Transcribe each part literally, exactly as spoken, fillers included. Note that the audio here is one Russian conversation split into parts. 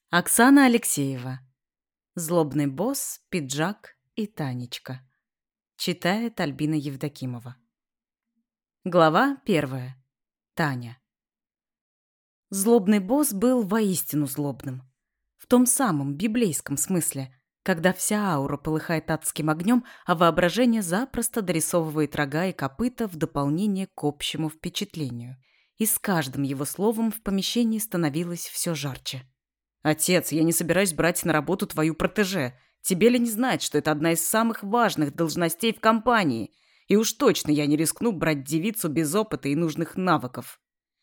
Оксана Алексеева. Злобный босс, пиджак и Танечка. Читает Альбина Евдокимова. Глава первая. Таня. Злобный босс был воистину злобным. В том самом библейском смысле, когда вся аура полыхает адским огнем, а воображение запросто дорисовывает рога и копыта в дополнение к общему впечатлению. И с каждым его словом в помещении становилось все жарче. «Отец, я не собираюсь брать на работу твою протеже. Тебе ли не знать, что это одна из самых важных должностей в компании? И уж точно я не рискну брать девицу без опыта и нужных навыков».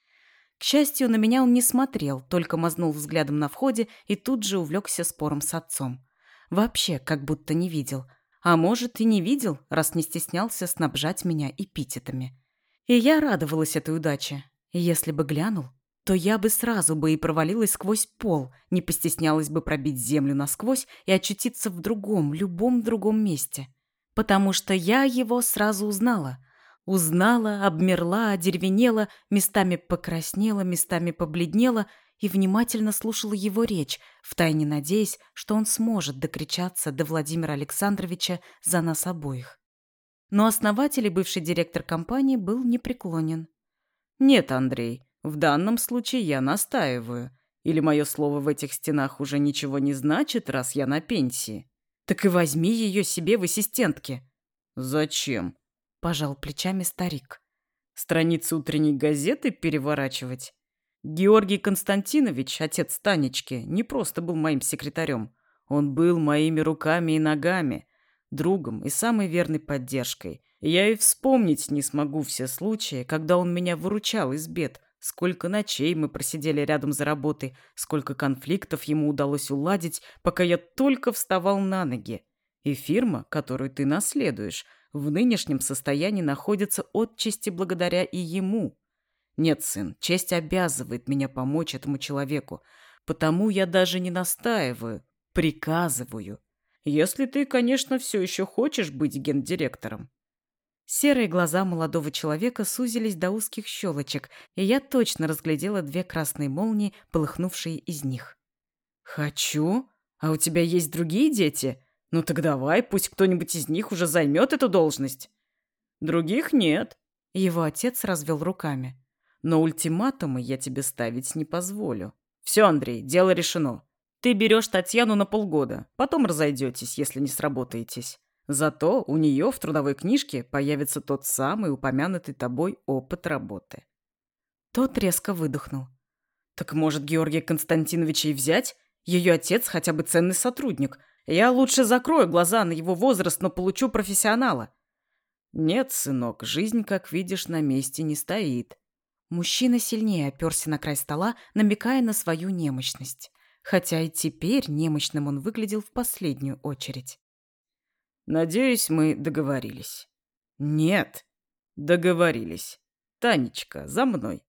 К счастью, на меня он не смотрел, только мазнул взглядом на входе и тут же увлекся спором с отцом. Вообще, как будто не видел. А может, и не видел, раз не стеснялся снабжать меня эпитетами. И я радовалась этой удаче. Если бы глянул, то я бы сразу бы и провалилась сквозь пол, не постеснялась бы пробить землю насквозь и очутиться в другом, любом другом месте. Потому что я его сразу узнала. Узнала, обмерла, одеревенела, местами покраснела, местами побледнела и внимательно слушала его речь, втайне надеясь, что он сможет докричаться до Владимира Александровича за нас обоих. Но основатель и бывший директор компании был непреклонен. «Нет, Андрей, в данном случае я настаиваю. Или мое слово в этих стенах уже ничего не значит, раз я на пенсии? Так и возьми ее себе в ассистентки». «Зачем?» – пожал плечами старик. «Страницы утренней газеты переворачивать? Георгий Константинович, отец Танечки, не просто был моим секретарем. Он был моими руками и ногами, другом и самой верной поддержкой. Я и вспомнить не смогу все случаи, когда он меня выручал из бед. Сколько ночей мы просидели рядом за работой, сколько конфликтов ему удалось уладить, пока я только вставал на ноги. И фирма, которую ты наследуешь, в нынешнем состоянии находится отчасти благодаря и ему. Нет, сын, честь обязывает меня помочь этому человеку, потому я даже не настаиваю, приказываю. Если ты, конечно, все еще хочешь быть гендиректором». Серые глаза молодого человека сузились до узких щелочек, и я точно разглядела две красные молнии, полыхнувшие из них. «Хочу? А у тебя есть другие дети? Ну так давай, пусть кто-нибудь из них уже займет эту должность». «Других нет», — его отец развел руками. «Но ультиматумы я тебе ставить не позволю. Все, Андрей, дело решено. Ты берешь Татьяну на полгода, потом разойдетесь, если не сработаетесь. Зато у нее в трудовой книжке появится тот самый упомянутый тобой опыт работы». Тот резко выдохнул. «Так может, Георгия Константиновича и взять? Ее отец хотя бы ценный сотрудник. Я лучше закрою глаза на его возраст, но получу профессионала». «Нет, сынок, жизнь, как видишь, на месте не стоит». Мужчина сильнее оперся на край стола, намекая на свою немощность. Хотя и теперь немощным он выглядел в последнюю очередь. «Надеюсь, мы договорились». «Нет». «Договорились. Танечка, за мной».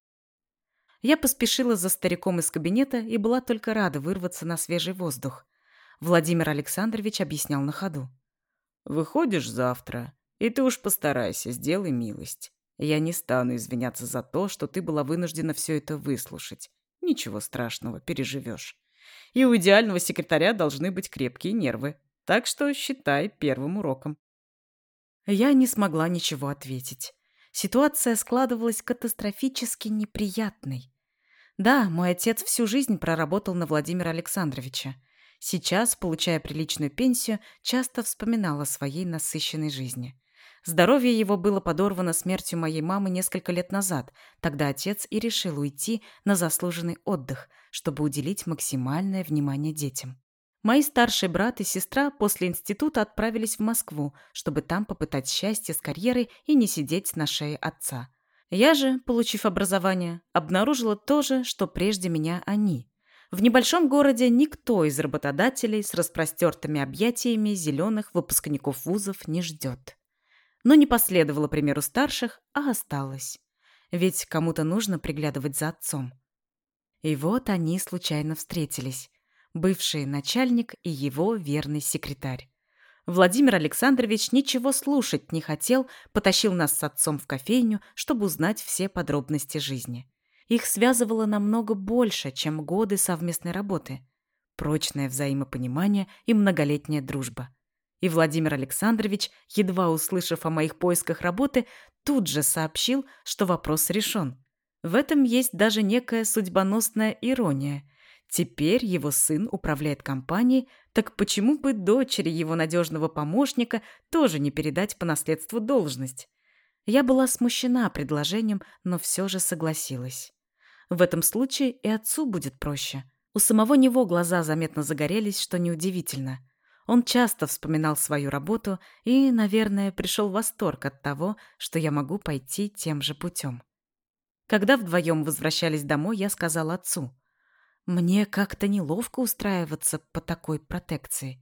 Я поспешила за стариком из кабинета и была только рада вырваться на свежий воздух. Владимир Александрович объяснял на ходу. «Выходишь завтра, и ты уж постарайся, сделай милость. Я не стану извиняться за то, что ты была вынуждена все это выслушать. Ничего страшного, переживешь. И у идеального секретаря должны быть крепкие нервы. Так что считай первым уроком». Я не смогла ничего ответить. Ситуация складывалась катастрофически неприятной. Да, мой отец всю жизнь проработал на Владимира Александровича. Сейчас, получая приличную пенсию, часто вспоминал о своей насыщенной жизни. Здоровье его было подорвано смертью моей мамы несколько лет назад. Тогда отец и решил уйти на заслуженный отдых, чтобы уделить максимальное внимание детям. Мои старший брат и сестра после института отправились в Москву, чтобы там попытать счастье с карьерой и не сидеть на шее отца. Я же, получив образование, обнаружила то же, что прежде меня они. В небольшом городе никто из работодателей с распростертыми объятиями зеленых выпускников вузов не ждет. Но не последовало примеру старших, а осталось. Ведь кому-то нужно приглядывать за отцом. И вот они случайно встретились. Бывший начальник и его верный секретарь. Владимир Александрович ничего слушать не хотел, потащил нас с отцом в кофейню, чтобы узнать все подробности жизни. Их связывало намного больше, чем годы совместной работы. прочное взаимопонимание и многолетняя дружба. И Владимир Александрович, едва услышав о моих поисках работы, тут же сообщил, что вопрос решен. В этом есть даже некая судьбоносная ирония. Теперь его сын управляет компанией, так почему бы дочери его надежного помощника тоже не передать по наследству должность? Я была смущена предложением, но все же согласилась. В этом случае и отцу будет проще. У самого него глаза заметно загорелись, что неудивительно. Он часто вспоминал свою работу и, наверное, пришел в восторг от того, что я могу пойти тем же путем. Когда вдвоем возвращались домой, я сказала отцу: «Мне как-то неловко устраиваться по такой протекции».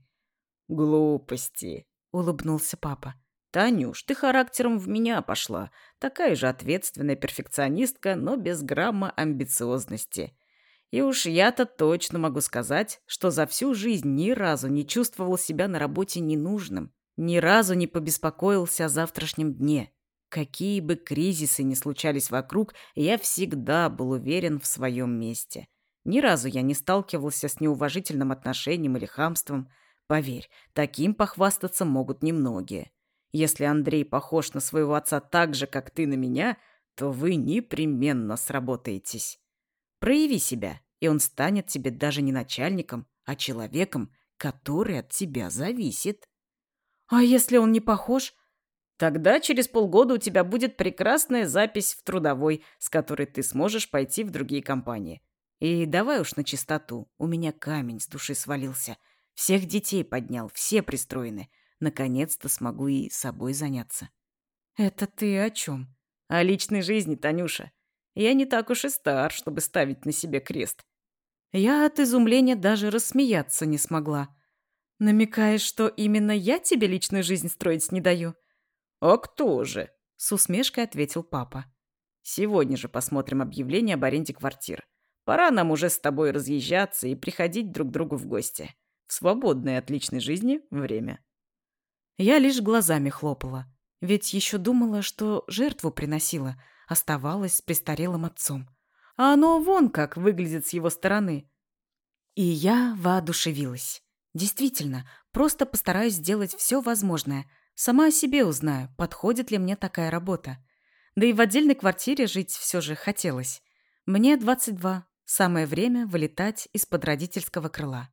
«Глупости», — улыбнулся папа. «Танюш, ты характером в меня пошла. Такая же ответственная перфекционистка, но без грамма амбициозности. И уж я-то точно могу сказать, что за всю жизнь ни разу не чувствовал себя на работе ненужным, ни разу не побеспокоился о завтрашнем дне. Какие бы кризисы ни случались вокруг, я всегда был уверен в своем месте. Ни разу я не сталкивался с неуважительным отношением или хамством. Поверь, таким похвастаться могут немногие. Если Андрей похож на своего отца так же, как ты на меня, то вы непременно сработаетесь. Прояви себя, и он станет тебе даже не начальником, а человеком, который от тебя зависит. «А если он не похож?» Тогда через полгода у тебя будет прекрасная запись в трудовой, с которой ты сможешь пойти в другие компании. И давай уж на чистоту, у меня камень с души свалился. Всех детей поднял, все пристроены. Наконец-то смогу и собой заняться». «Это ты о чем?» «О личной жизни, Танюша. Я не так уж и стар, чтобы ставить на себе крест». Я от изумления даже рассмеяться не смогла. «Намекаешь, что именно я тебе личную жизнь строить не даю?» «А кто же?» — с усмешкой ответил папа. «Сегодня же посмотрим объявление об аренде квартир. Пора нам уже с тобой разъезжаться и приходить друг к другу в гости. В свободное от личной жизни время». Я лишь глазами хлопала, ведь еще думала, что жертву приносила, оставалась с престарелым отцом. А оно вон как выглядит с его стороны. И я воодушевилась. Действительно, просто постараюсь сделать все возможное. Сама о себе узнаю, подходит ли мне такая работа. Да и в отдельной квартире жить все же хотелось. Мне двадцать два. Самое время вылетать из-под родительского крыла.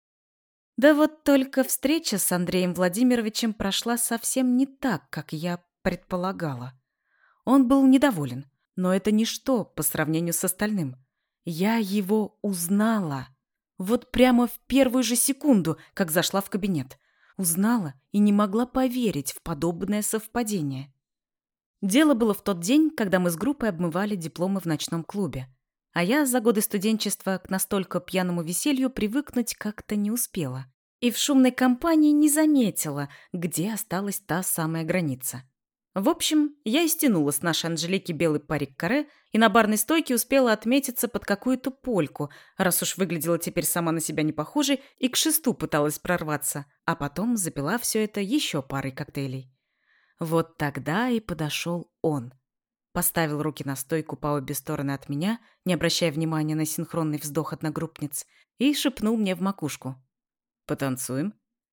Да вот только встреча с Андреем Владимировичем прошла совсем не так, как я предполагала. Он был недоволен, но это ничто по сравнению с остальным. Я его узнала. Вот прямо в первую же секунду, как зашла в кабинет. Узнала и не могла поверить в подобное совпадение. Дело было в тот день, когда мы с группой обмывали дипломы в ночном клубе. А я за годы студенчества к настолько пьяному веселью привыкнуть как-то не успела. И в шумной компании не заметила, где осталась та самая граница. В общем, я и стянула с нашей Анжелики белый парик-каре и на барной стойке успела отметиться под какую-то польку, раз уж выглядела теперь сама на себя не похожей и к шесту пыталась прорваться, а потом запила все это еще парой коктейлей. Вот тогда и подошел он. Поставил руки на стойку по обе стороны от меня, не обращая внимания на синхронный вздох одногруппниц, и шепнул мне в макушку: «Потанцуем?»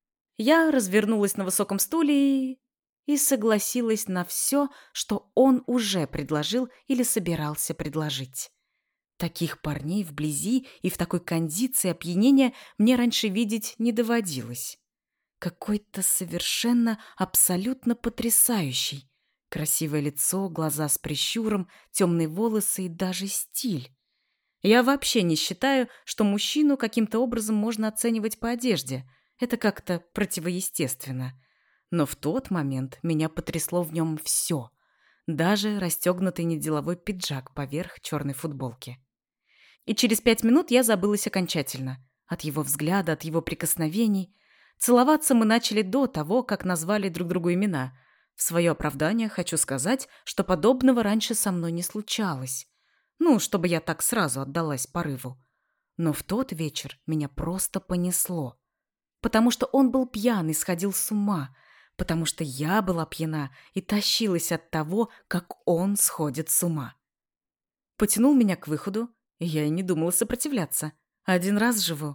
Я развернулась на высоком стуле и... и согласилась на все, что он уже предложил или собирался предложить. Таких парней вблизи и в такой кондиции опьянения мне раньше видеть не доводилось. Какой-то совершенно абсолютно потрясающий. Красивое лицо, глаза с прищуром, темные волосы и даже стиль. Я вообще не считаю, что мужчину каким-то образом можно оценивать по одежде. Это как-то противоестественно. Но в тот момент меня потрясло в нем все. Даже расстегнутый неделовой пиджак поверх черной футболки. И через пять минут я забылась окончательно. От его взгляда, от его прикосновений. Целоваться мы начали до того, как назвали друг другу имена. В свое оправдание хочу сказать, что подобного раньше со мной не случалось. Ну, чтобы я так сразу отдалась порыву. Но в тот вечер меня просто понесло. Потому что он был пьян и сходил с ума. Потому что я была пьяна и тащилась от того, как он сходит с ума. Потянул меня к выходу, и я и не думала сопротивляться. Один раз живу.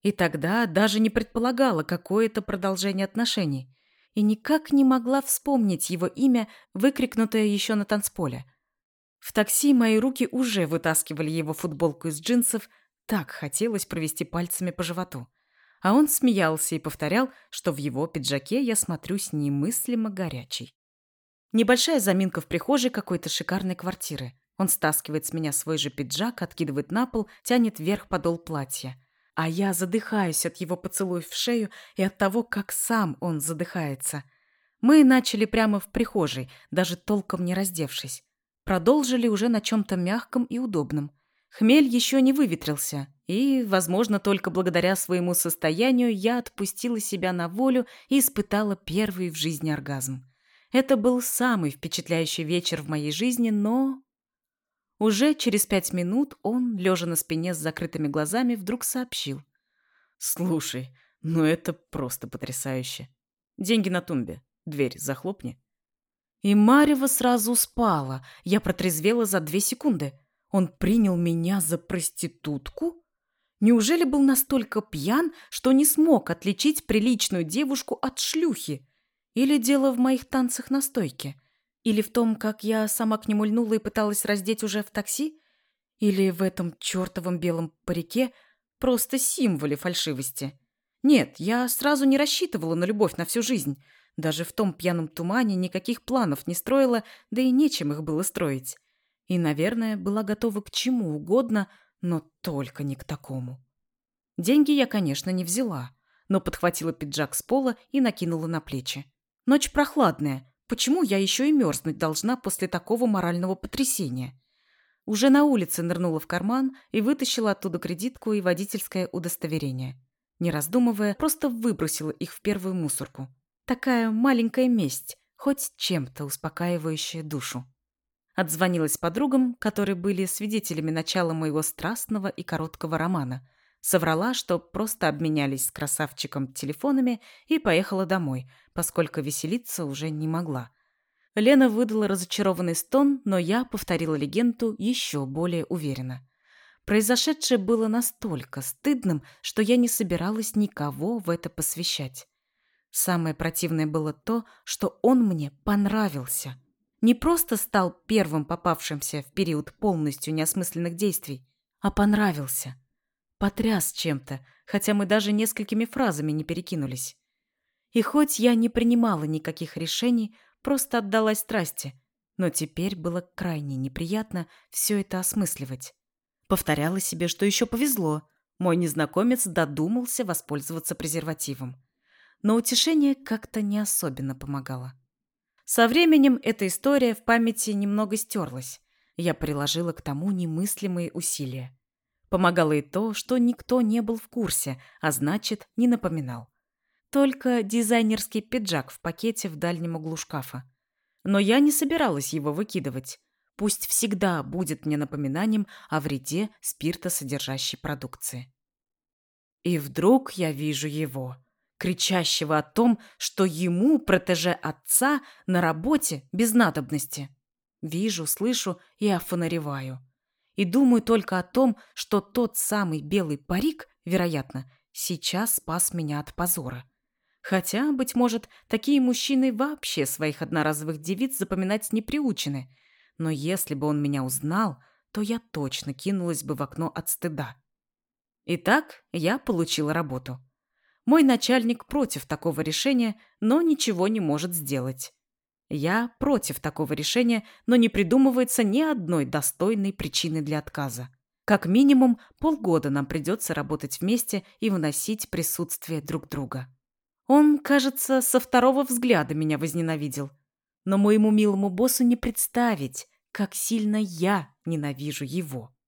И тогда даже не предполагала какое-то продолжение отношений. И никак не могла вспомнить его имя, выкрикнутое еще на танцполе. В такси мои руки уже вытаскивали его футболку из джинсов, так хотелось провести пальцами по животу. А он смеялся и повторял, что в его пиджаке я смотрюсь немыслимо горячей. Небольшая заминка в прихожей какой-то шикарной квартиры. Он стаскивает с меня свой же пиджак, откидывает на пол, тянет вверх подол платья. А я задыхаюсь от его поцелуев в шею и от того, как сам он задыхается. Мы начали прямо в прихожей, даже толком не раздевшись. Продолжили уже на чем-то мягком и удобном. Хмель еще не выветрился, и, возможно, только благодаря своему состоянию я отпустила себя на волю и испытала первый в жизни оргазм. Это был самый впечатляющий вечер в моей жизни, но... Уже через пять минут он, лежа на спине с закрытыми глазами, вдруг сообщил. «Слушай, ну это просто потрясающе. Деньги на тумбе. Дверь захлопни». И марево сразу спала. Я протрезвела за две секунды. Он принял меня за проститутку? Неужели был настолько пьян, что не смог отличить приличную девушку от шлюхи? Или дело в моих танцах на стойке? Или в том, как я сама к нему льнула и пыталась раздеть уже в такси? Или в этом чертовом белом парике просто символе фальшивости? Нет, я сразу не рассчитывала на любовь на всю жизнь. Даже в том пьяном тумане никаких планов не строила, да и нечем их было строить. И, наверное, была готова к чему угодно, но только не к такому. Деньги я, конечно, не взяла, но подхватила пиджак с пола и накинула на плечи. Ночь прохладная. Почему я еще и мерзнуть должна после такого морального потрясения? Уже на улице нырнула в карман и вытащила оттуда кредитку и водительское удостоверение. Не раздумывая, просто выбросила их в первую мусорку. Такая маленькая месть, хоть чем-то успокаивающая душу. Отзвонилась подругам, которые были свидетелями начала моего страстного и короткого романа. Соврала, что просто обменялись с красавчиком телефонами и поехала домой, поскольку веселиться уже не могла. Лена выдала разочарованный стон, но я повторила легенду еще более уверенно. Произошедшее было настолько стыдным, что я не собиралась никого в это посвящать. Самое противное было то, что он мне понравился. Не просто стал первым попавшимся в период полностью неосмысленных действий, а понравился. Потряс чем-то, хотя мы даже несколькими фразами не перекинулись. И хоть я не принимала никаких решений, просто отдалась страсти, но теперь было крайне неприятно все это осмысливать. Повторяла себе, что еще повезло. Мой незнакомец додумался воспользоваться презервативом. Но утешение как-то не особенно помогало. Со временем эта история в памяти немного стерлась. Я приложила к тому немыслимые усилия. Помогало и то, что никто не был в курсе, а значит, не напоминал. Только дизайнерский пиджак в пакете в дальнем углу шкафа. Но я не собиралась его выкидывать. Пусть всегда будет мне напоминанием о вреде спиртосодержащей продукции. И вдруг я вижу его, кричащего о том, что ему, протеже отца, на работе без надобности. Вижу, слышу и офонареваю. И думаю только о том, что тот самый белый парик, вероятно, сейчас спас меня от позора. Хотя, быть может, такие мужчины вообще своих одноразовых девиц запоминать не приучены. Но если бы он меня узнал, то я точно кинулась бы в окно от стыда. Итак, я получила работу. Мой начальник против такого решения, но ничего не может сделать. Я против такого решения, но не придумывается ни одной достойной причины для отказа. Как минимум, полгода нам придется работать вместе и выносить присутствие друг друга. Он, кажется, со второго взгляда меня возненавидел. Но моему милому боссу не представить, как сильно я ненавижу его.